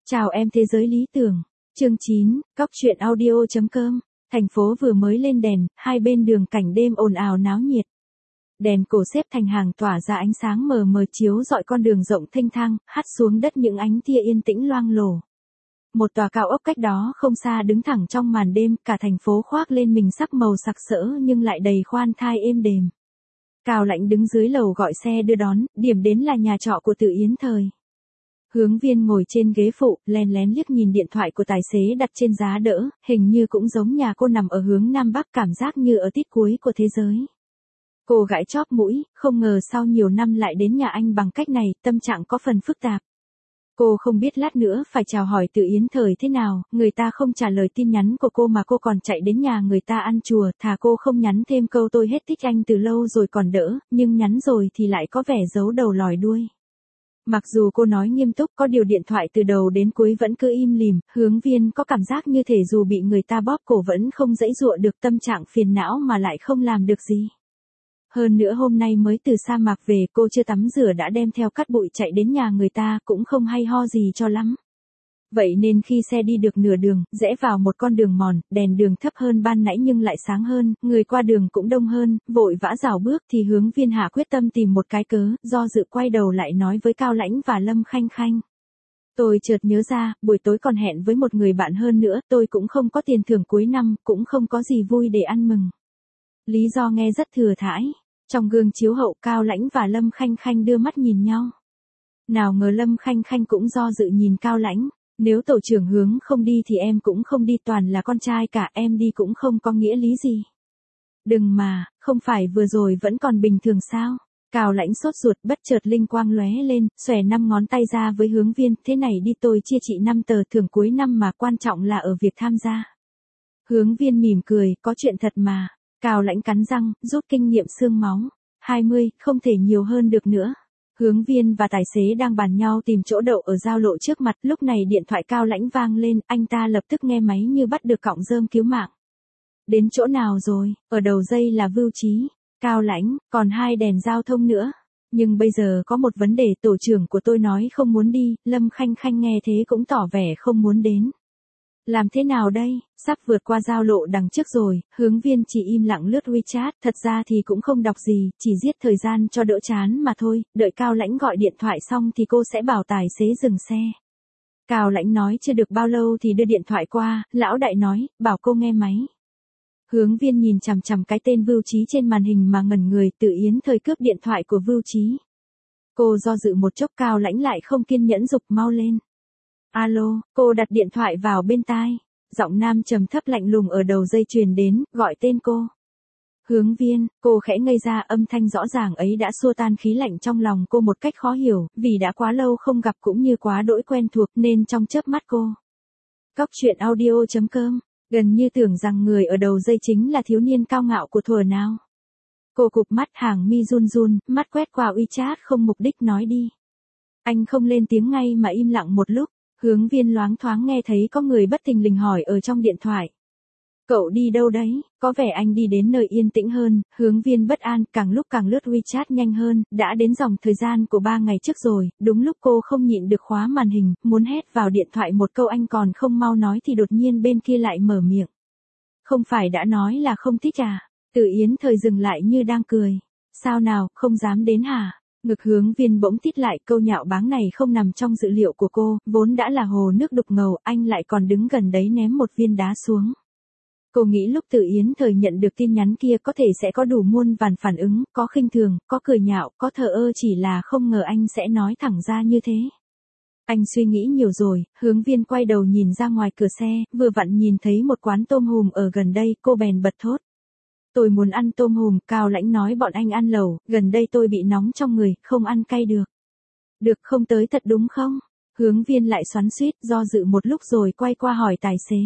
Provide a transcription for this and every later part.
Chào em thế giới lý tưởng. Chương 9, Cóc truyện audio.com. Thành phố vừa mới lên đèn, hai bên đường cảnh đêm ồn ào náo nhiệt. Đèn cổ xếp thành hàng tỏa ra ánh sáng mờ mờ chiếu rọi con đường rộng thênh thang, hắt xuống đất những ánh tia yên tĩnh loang lổ. Một tòa cao ốc cách đó không xa đứng thẳng trong màn đêm, cả thành phố khoác lên mình sắc màu sặc sỡ nhưng lại đầy khoan thai êm đềm. Cao Lãnh đứng dưới lầu gọi xe đưa đón, điểm đến là nhà trọ của Từ Yến Thời. Hướng Viên ngồi trên ghế phụ, lén lén liếc nhìn điện thoại của tài xế đặt trên giá đỡ, hình như cũng giống nhà cô nằm ở hướng Nam Bắc, cảm giác như ở tít cuối của thế giới. Cô gãi chóp mũi, không ngờ sau nhiều năm lại đến nhà anh bằng cách này, tâm trạng có phần phức tạp. Cô không biết lát nữa phải chào hỏi Từ Yến Thời thế nào, người ta không trả lời tin nhắn của cô mà cô còn chạy đến nhà người ta ăn chùa, thà cô không nhắn thêm câu tôi hết thích anh từ lâu rồi còn đỡ, nhưng nhắn rồi thì lại có vẻ giấu đầu lòi đuôi. Mặc dù cô nói nghiêm túc, có điều điện thoại từ đầu đến cuối vẫn cứ im lìm, Hướng Viên có cảm giác như thể dù bị người ta bóp cổ vẫn không giãy giụa được, tâm trạng phiền não mà lại không làm được gì. Hơn nữa hôm nay mới từ sa mạc về, cô chưa tắm rửa đã đem theo cát bụi chạy đến nhà người ta, cũng không hay ho gì cho lắm. Vậy nên khi xe đi được nửa đường, rẽ vào một con đường mòn, đèn đường thấp hơn ban nãy nhưng lại sáng hơn, người qua đường cũng đông hơn, vội vã rảo bước thì Hướng Viên hạ quyết tâm tìm một cái cớ, do dự quay đầu lại nói với Cao Lãnh và Lâm Khanh Khanh. Tôi chợt nhớ ra, buổi tối còn hẹn với một người bạn hơn nữa, tôi cũng không có tiền thưởng cuối năm, cũng không có gì vui để ăn mừng. Lý do nghe rất thừa thãi. Trong gương chiếu hậu, Cao Lãnh và Lâm Khanh Khanh đưa mắt nhìn nhau. Nào ngờ Lâm Khanh Khanh cũng do dự nhìn Cao Lãnh. Nếu tổ trưởng Hướng không đi thì em cũng không đi, toàn là con trai cả, em đi cũng không có nghĩa lý gì. Đừng mà, không phải vừa rồi vẫn còn bình thường sao? Cao Lãnh sốt ruột, bất chợt linh quang lóe lên, xòe 5 ngón tay ra với Hướng Viên, thế này đi, tôi chia chị 5 tờ thưởng cuối năm mà, quan trọng là ở việc tham gia. Hướng Viên mỉm cười, có chuyện thật mà. Cao Lãnh cắn răng, rút kinh nghiệm xương máu. 20, không thể nhiều hơn được nữa. Hướng Viên và tài xế đang bàn nhau tìm chỗ đậu ở giao lộ trước mặt, lúc này điện thoại Cao Lãnh vang lên, anh ta lập tức nghe máy như bắt được cọng rơm cứu mạng. Đến chỗ nào rồi? Ở đầu dây là Vưu Trí. Cao Lãnh, còn 2 đèn giao thông nữa. Nhưng bây giờ có một vấn đề, tổ trưởng của tôi nói không muốn đi. Lâm Khanh Khanh nghe thế cũng tỏ vẻ không muốn đến. Làm thế nào đây? Sắp vượt qua giao lộ đằng trước rồi, Hướng Viên chỉ im lặng lướt WeChat, thật ra thì cũng không đọc gì, chỉ giết thời gian cho đỡ chán mà thôi, đợi Cao Lãnh gọi điện thoại xong thì cô sẽ bảo tài xế dừng xe. Cao Lãnh nói chưa được bao lâu thì đưa điện thoại qua, lão đại nói, bảo cô nghe máy. Hướng Viên nhìn chằm chằm cái tên Vưu Trí trên màn hình mà ngẩn người, Từ Yến Thời cướp điện thoại của Vưu Trí. Cô do dự một chốc, Cao Lãnh lại không kiên nhẫn giục mau lên. Alo, cô đặt điện thoại vào bên tai. Giọng nam trầm thấp lạnh lùng ở đầu dây truyền đến, gọi tên cô. Hướng Viên, cô khẽ ngây ra, âm thanh rõ ràng ấy đã xua tan khí lạnh trong lòng cô một cách khó hiểu, vì đã quá lâu không gặp cũng như quá đỗi quen thuộc nên trong chớp mắt cô. Cóc truyện audio.com, gần như tưởng rằng người ở đầu dây chính là thiếu niên cao ngạo của thuở nào. Cô cụp mắt, hàng mi run run, mắt quét qua WeChat không mục đích, nói đi. Anh không lên tiếng ngay mà im lặng một lúc. Hướng Viên loáng thoáng nghe thấy có người bất thình lình hỏi ở trong điện thoại. Cậu đi đâu đấy? Có vẻ anh đi đến nơi yên tĩnh hơn. Hướng Viên bất an, càng lúc càng lướt WeChat nhanh hơn, đã đến dòng thời gian của 3 ngày trước rồi, đúng lúc cô không nhịn được khóa màn hình, muốn hét vào điện thoại một câu anh còn không mau nói thì đột nhiên bên kia lại mở miệng. Không phải đã nói là không thích à? Từ Yến Thời dừng lại như đang cười. Sao nào, không dám đến hả? Ngực Hướng Viên bỗng tít lại, câu nhạo báng này không nằm trong dự liệu của cô, vốn đã là hồ nước đục ngầu, anh lại còn đứng gần đấy ném một viên đá xuống. Cô nghĩ lúc Từ Yến Thời nhận được tin nhắn kia có thể sẽ có đủ muôn vàn phản ứng, có khinh thường, có cười nhạo, có thờ ơ, chỉ là không ngờ anh sẽ nói thẳng ra như thế. Anh suy nghĩ nhiều rồi. Hướng Viên quay đầu nhìn ra ngoài cửa xe, vừa vặn nhìn thấy một quán tôm hùm ở gần đây, cô bèn bật thốt. Tôi muốn ăn tôm hùm, Cao Lãnh nói bọn anh ăn lẩu, gần đây tôi bị nóng trong người, không ăn cay được. Được không tới thật đúng không? Hướng Viên lại xoắn xuýt, do dự một lúc rồi quay qua hỏi tài xế.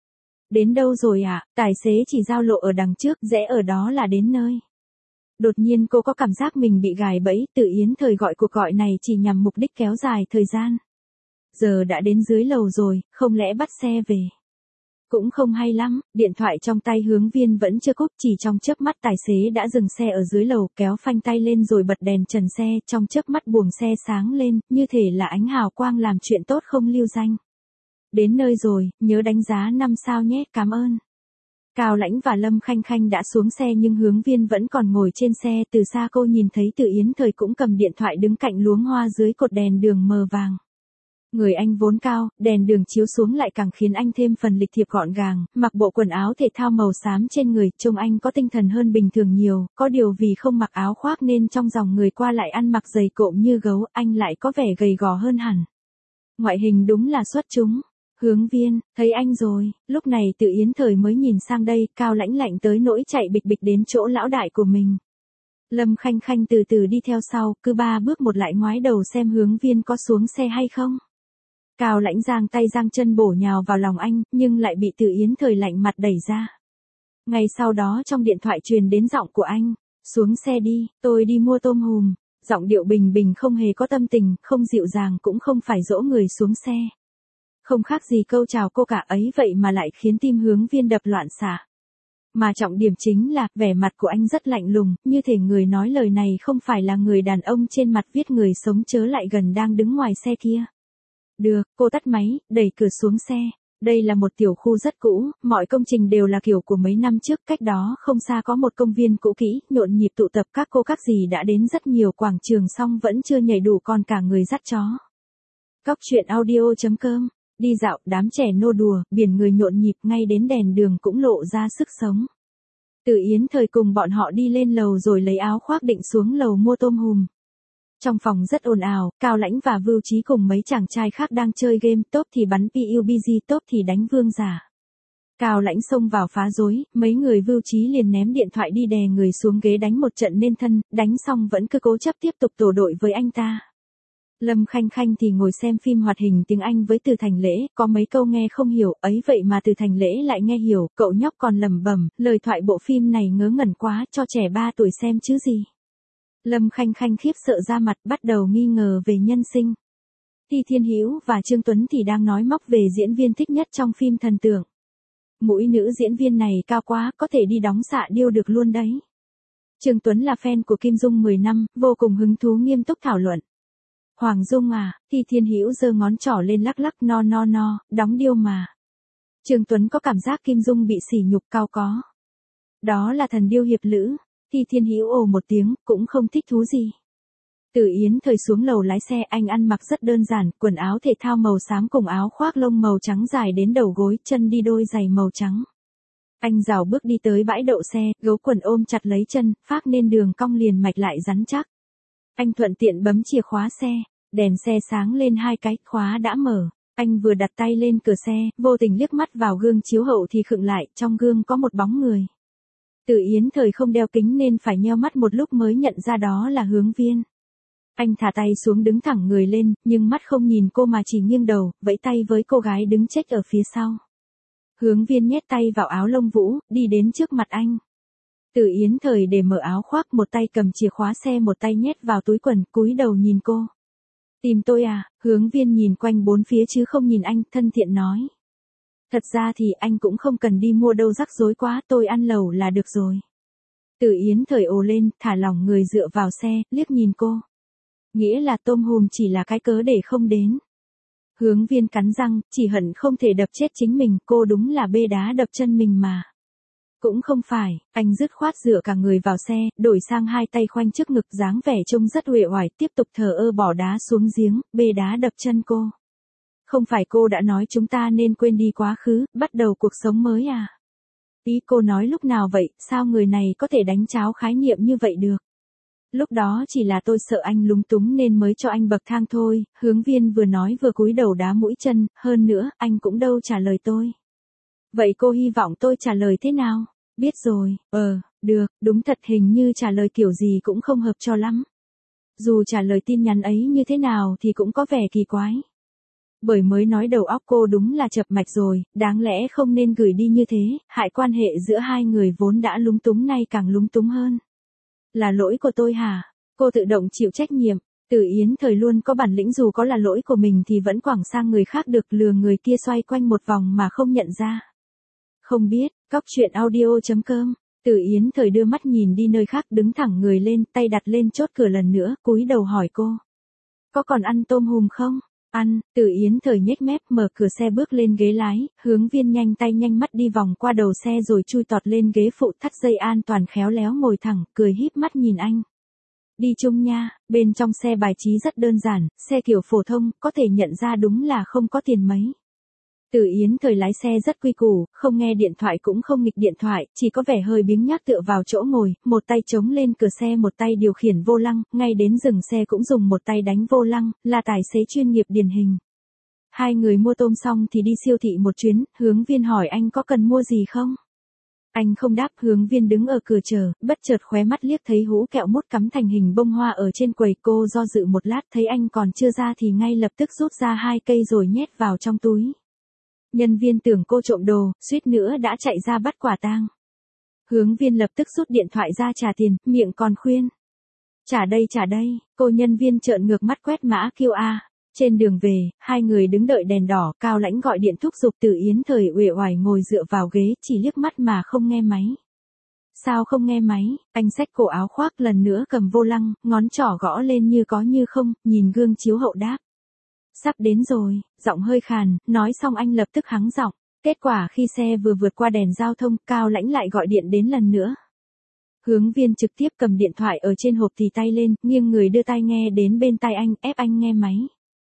Đến đâu rồi ạ? Tài xế chỉ giao lộ ở đằng trước, rẽ ở đó là đến nơi. Đột nhiên cô có cảm giác mình bị gài bẫy, Từ Yến Thời gọi cuộc gọi này chỉ nhằm mục đích kéo dài thời gian. Giờ đã đến dưới lầu rồi, không lẽ bắt xe về? Cũng không hay lắm, điện thoại trong tay Hướng Viên vẫn chưa cúp, chỉ trong chớp mắt tài xế đã dừng xe ở dưới lầu, kéo phanh tay lên rồi bật đèn trần xe, trong chớp mắt buồng xe sáng lên, như thể là ánh hào quang làm chuyện tốt không lưu danh. Đến nơi rồi, nhớ đánh giá 5 sao nhé, cảm ơn. Cao Lãnh và Lâm Khanh Khanh đã xuống xe nhưng Hướng Viên vẫn còn ngồi trên xe, từ xa cô nhìn thấy Từ Yến Thời cũng cầm điện thoại đứng cạnh luống hoa dưới cột đèn đường mờ vàng. Người anh vốn cao, đèn đường chiếu xuống lại càng khiến anh thêm phần lịch thiệp gọn gàng, mặc bộ quần áo thể thao màu xám trên người, trông anh có tinh thần hơn bình thường nhiều, có điều vì không mặc áo khoác nên trong dòng người qua lại ăn mặc dày cộm như gấu, anh lại có vẻ gầy gò hơn hẳn. Ngoại hình đúng là xuất chúng. Hướng Viên, thấy anh rồi, lúc này Từ Yến Thời mới nhìn sang đây, Cao Lãnh lạnh tới nỗi chạy bịch bịch đến chỗ lão đại của mình. Lâm Khanh Khanh từ từ đi theo sau, cứ 3 bước một lại ngoái đầu xem Hướng Viên có xuống xe hay không. Cao Lãnh giang tay giang chân bổ nhào vào lòng anh, nhưng lại bị Từ Yến Thời lạnh mặt đẩy ra. Ngay sau đó trong điện thoại truyền đến giọng của anh, xuống xe đi, tôi đi mua tôm hùm. Giọng điệu bình bình không hề có tâm tình, không dịu dàng cũng không phải dỗ người xuống xe. Không khác gì câu chào cô cả ấy vậy mà lại khiến tim Hướng Viên đập loạn xạ. Mà trọng điểm chính là, vẻ mặt của anh rất lạnh lùng, như thể người nói lời này không phải là người đàn ông trên mặt viết người sống chớ lại gần đang đứng ngoài xe kia. Được, cô tắt máy, đẩy cửa xuống xe. Đây là một tiểu khu rất cũ, mọi công trình đều là kiểu của mấy năm trước, cách đó không xa có một công viên cũ kỹ, nhộn nhịp tụ tập các cô các dì đã đến rất nhiều, quảng trường xong vẫn chưa nhảy đủ còn cả người dắt chó. Cóc truyện audio.com, đi dạo, đám trẻ nô đùa, biển người nhộn nhịp, ngay đến đèn đường cũng lộ ra sức sống. Từ Yến Thời cùng bọn họ đi lên lầu rồi lấy áo khoác định xuống lầu mua tôm hùm. Trong phòng rất ồn ào, Cao Lãnh và Vưu Chí cùng mấy chàng trai khác đang chơi game, top thì bắn PUBG, top thì đánh vương giả. Cao Lãnh xông vào phá rối, mấy người Vưu Chí liền ném điện thoại đi đè người xuống ghế đánh một trận nên thân, đánh xong vẫn cứ cố chấp tiếp tục tổ đội với anh ta. Lâm Khanh Khanh thì ngồi xem phim hoạt hình tiếng Anh với Từ Thành Lễ, có mấy câu nghe không hiểu, ấy vậy mà Từ Thành Lễ lại nghe hiểu, cậu nhóc còn lẩm bẩm, lời thoại bộ phim này ngớ ngẩn quá, cho trẻ 3 tuổi xem chứ gì. Lâm Khanh Khanh khiếp sợ ra mặt, bắt đầu nghi ngờ về nhân sinh. Ti Thiên Hữu và Trương Tuấn thì đang nói móc về diễn viên thích nhất trong phim thần tượng. Mũi nữ diễn viên này cao quá, có thể đi đóng xạ điêu được luôn đấy. Trương Tuấn là fan của Kim Dung 10 năm, vô cùng hứng thú nghiêm túc thảo luận. Hoàng Dung à, Ti Thiên Hữu giơ ngón trỏ lên lắc lắc, no, đóng điêu mà. Trương Tuấn có cảm giác Kim Dung bị sỉ nhục cao có. Đó là thần điêu hiệp lữ. Ti Thiên Hữu ồ một tiếng, cũng không thích thú gì. Từ Yến Thời xuống lầu lái xe, anh ăn mặc rất đơn giản, quần áo thể thao màu xám cùng áo khoác lông màu trắng dài đến đầu gối, chân đi đôi giày màu trắng. Anh rảo bước đi tới bãi đậu xe, gấu quần ôm chặt lấy chân, phác nên đường cong liền mạch lại rắn chắc. Anh thuận tiện bấm chìa khóa xe, đèn xe sáng lên 2 cái, khóa đã mở. Anh vừa đặt tay lên cửa xe, vô tình liếc mắt vào gương chiếu hậu thì khựng lại, trong gương có một bóng người. Từ Yến Thời không đeo kính nên phải nheo mắt một lúc mới nhận ra đó là Hướng Viên. Anh thả tay xuống đứng thẳng người lên, nhưng mắt không nhìn cô mà chỉ nghiêng đầu, vẫy tay với cô gái đứng chếch ở phía sau. Hướng Viên nhét tay vào áo lông vũ, đi đến trước mặt anh. Từ Yến Thời để mở áo khoác, một tay cầm chìa khóa xe, một tay nhét vào túi quần, cúi đầu nhìn cô. Tìm tôi à? Hướng Viên nhìn quanh bốn phía chứ không nhìn anh, thân thiện nói. Thật ra thì anh cũng không cần đi mua đâu, rắc rối quá, tôi ăn lẩu là được rồi. Từ Yến Thời ồ lên, thả lỏng người dựa vào xe, liếc nhìn cô. Nghĩa là tôm hùm chỉ là cái cớ để không đến. Hướng Viên cắn răng, chỉ hận không thể đập chết chính mình, cô đúng là bê đá đập chân mình mà. Cũng không phải, anh dứt khoát dựa cả người vào xe, đổi sang 2 tay khoanh trước ngực, dáng vẻ trông rất uể oải, tiếp tục thờ ơ bỏ đá xuống giếng, bê đá đập chân cô. Không phải cô đã nói chúng ta nên quên đi quá khứ, bắt đầu cuộc sống mới à? Ý cô nói lúc nào vậy, sao người này có thể đánh tráo khái niệm như vậy được? Lúc đó chỉ là tôi sợ anh lúng túng nên mới cho anh bậc thang thôi, Hướng Viên vừa nói vừa cúi đầu đá mũi chân, hơn nữa, anh cũng đâu trả lời tôi. Vậy cô hy vọng tôi trả lời thế nào? Biết rồi, được, đúng thật hình như trả lời kiểu gì cũng không hợp cho lắm. Dù trả lời tin nhắn ấy như thế nào thì cũng có vẻ kỳ quái. Bởi mới nói đầu óc cô đúng là chập mạch rồi, đáng lẽ không nên gửi đi như thế, hại quan hệ giữa hai người vốn đã lúng túng nay càng lúng túng hơn. Là lỗi của tôi hả? Cô tự động chịu trách nhiệm. Từ Yến Thời luôn có bản lĩnh, dù có là lỗi của mình thì vẫn quẳng sang người khác được, lừa người kia xoay quanh một vòng mà không nhận ra. Không biết, cóc truyện audio.com. Từ Yến Thời đưa mắt nhìn đi nơi khác, đứng thẳng người lên, tay đặt lên chốt cửa lần nữa, cúi đầu hỏi cô. Có còn ăn tôm hùm không? Ăn, Từ Yến Thời nhếch mép mở cửa xe bước lên ghế lái, Hướng Viên nhanh tay nhanh mắt đi vòng qua đầu xe rồi chui tọt lên ghế phụ thắt dây an toàn khéo léo ngồi thẳng, cười híp mắt nhìn anh. Đi chung nha, bên trong xe bài trí rất đơn giản, xe kiểu phổ thông, có thể nhận ra đúng là không có tiền mấy. Từ Yến Thời lái xe rất quy củ, không nghe điện thoại cũng không nghịch điện thoại, chỉ có vẻ hơi biếng nhác tựa vào chỗ ngồi, một tay chống lên cửa xe một tay điều khiển vô lăng, ngay đến dừng xe cũng dùng một tay đánh vô lăng, là tài xế chuyên nghiệp điển hình. Hai người mua tôm xong thì đi siêu thị một chuyến, Hướng Viên hỏi anh có cần mua gì không? Anh không đáp, Hướng Viên đứng ở cửa chờ, bất chợt khóe mắt liếc thấy hũ kẹo mút cắm thành hình bông hoa ở trên quầy, cô do dự một lát thấy anh còn chưa ra thì ngay lập tức rút ra 2 cây rồi nhét vào trong túi. Nhân viên tưởng cô trộm đồ, suýt nữa đã chạy ra bắt quả tang. Hướng Viên lập tức rút điện thoại ra trả tiền, miệng còn khuyên. Trả đây, cô nhân viên trợn ngược mắt quét mã QR. Trên đường về, hai người đứng đợi đèn đỏ, Cao Lãnh gọi điện thúc giục Từ Yến Thời uể oải ngồi dựa vào ghế, chỉ liếc mắt mà không nghe máy. Sao không nghe máy? Anh xách cổ áo khoác lần nữa cầm vô lăng, ngón trỏ gõ lên như có như không, nhìn gương chiếu hậu đáp. Sắp đến rồi, giọng hơi khàn, nói xong anh lập tức hắng giọng. Kết quả khi xe vừa vượt qua đèn giao thông, Cao Lãnh lại gọi điện đến lần nữa. Hướng Viên trực tiếp cầm điện thoại ở trên hộp thì tay lên, nghiêng người đưa tai nghe đến bên tai anh, ép anh nghe máy.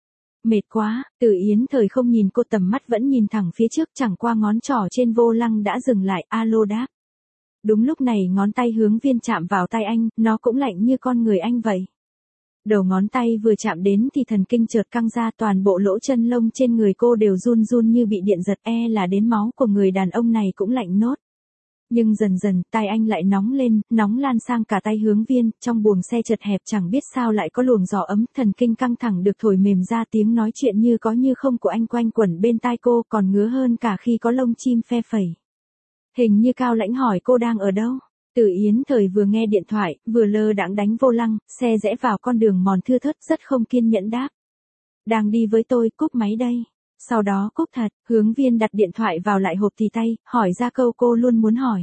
Mệt quá, Từ Yến Thời không nhìn cô, tầm mắt vẫn nhìn thẳng phía trước, chẳng qua ngón trỏ trên vô lăng đã dừng lại, alo đáp. Đúng lúc này ngón tay Hướng Viên chạm vào tay anh, nó cũng lạnh như con người anh vậy. Đầu ngón tay vừa chạm đến thì thần kinh chợt căng ra, toàn bộ lỗ chân lông trên người cô đều run run như bị điện giật, là đến máu của người đàn ông này cũng lạnh nốt. Nhưng dần dần, tay anh lại nóng lên, nóng lan sang cả tay Hướng Viên, trong buồng xe chật hẹp chẳng biết sao lại có luồng gió ấm, thần kinh căng thẳng được thổi mềm ra, tiếng nói chuyện như có như không của anh quanh quẩn bên tai cô, còn ngứa hơn cả khi có lông chim phe phẩy. Hình như Cao Lãnh hỏi cô đang ở đâu. Từ Yến Thời vừa nghe điện thoại, vừa lơ đãng đánh vô lăng, xe rẽ vào con đường mòn thưa thớt, rất không kiên nhẫn đáp. Đang đi với tôi, cúp máy đây. Sau đó cúp thật, Hướng Viên đặt điện thoại vào lại hộp thì tay, hỏi ra câu cô luôn muốn hỏi.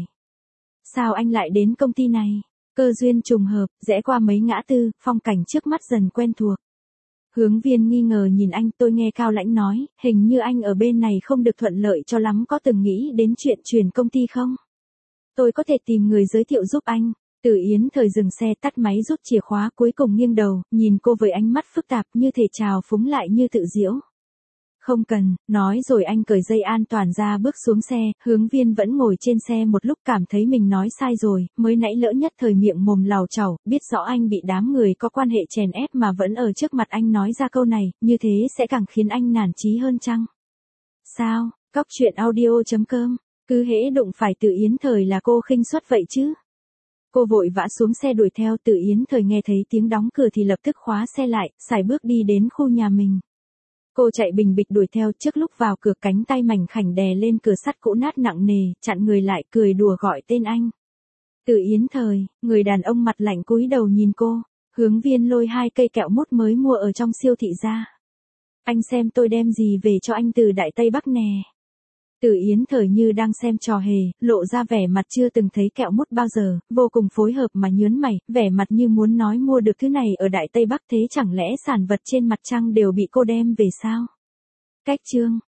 Sao anh lại đến công ty này? Cơ duyên trùng hợp, rẽ qua mấy ngã tư, phong cảnh trước mắt dần quen thuộc. Hướng Viên nghi ngờ nhìn anh, tôi nghe Cao Lãnh nói, hình như anh ở bên này không được thuận lợi cho lắm, có từng nghĩ đến chuyện chuyển công ty không? Tôi có thể tìm người giới thiệu giúp anh. Từ Yến Thời dừng xe, tắt máy, rút chìa khóa, cuối cùng nghiêng đầu, nhìn cô với ánh mắt phức tạp, như thể trào phúng lại như tự giễu. Không cần, nói rồi anh cởi dây an toàn ra bước xuống xe, Hướng Viên vẫn ngồi trên xe một lúc cảm thấy mình nói sai rồi, mới nãy lỡ nhất thời miệng mồm làu chảo, biết rõ anh bị đám người có quan hệ chèn ép mà vẫn ở trước mặt anh nói ra câu này, như thế sẽ càng khiến anh nản chí hơn chăng? Sao, coctruyện.audio.com, cứ hễ đụng phải Từ Yến Thời là cô khinh suất vậy chứ? Cô vội vã xuống xe đuổi theo, Từ Yến Thời nghe thấy tiếng đóng cửa thì lập tức khóa xe lại, sải bước đi đến khu nhà mình. Cô chạy bình bịch đuổi theo, trước lúc vào cửa cánh tay mảnh khảnh đè lên cửa sắt cũ nát nặng nề, chặn người lại, cười đùa gọi tên anh. Từ Yến Thời, người đàn ông mặt lạnh cúi đầu nhìn cô. Hướng Viên lôi 2 cây kẹo mút mới mua ở trong siêu thị ra. Anh xem tôi đem gì về cho anh từ Đại Tây Bắc nè. Từ Yến Thời như đang xem trò hề, lộ ra vẻ mặt chưa từng thấy kẹo mút bao giờ, vô cùng phối hợp mà nhớn mày, vẻ mặt như muốn nói mua được thứ này ở Đại Tây Bắc, thế chẳng lẽ sản vật trên mặt trăng đều bị cô đem về sao? Cách chương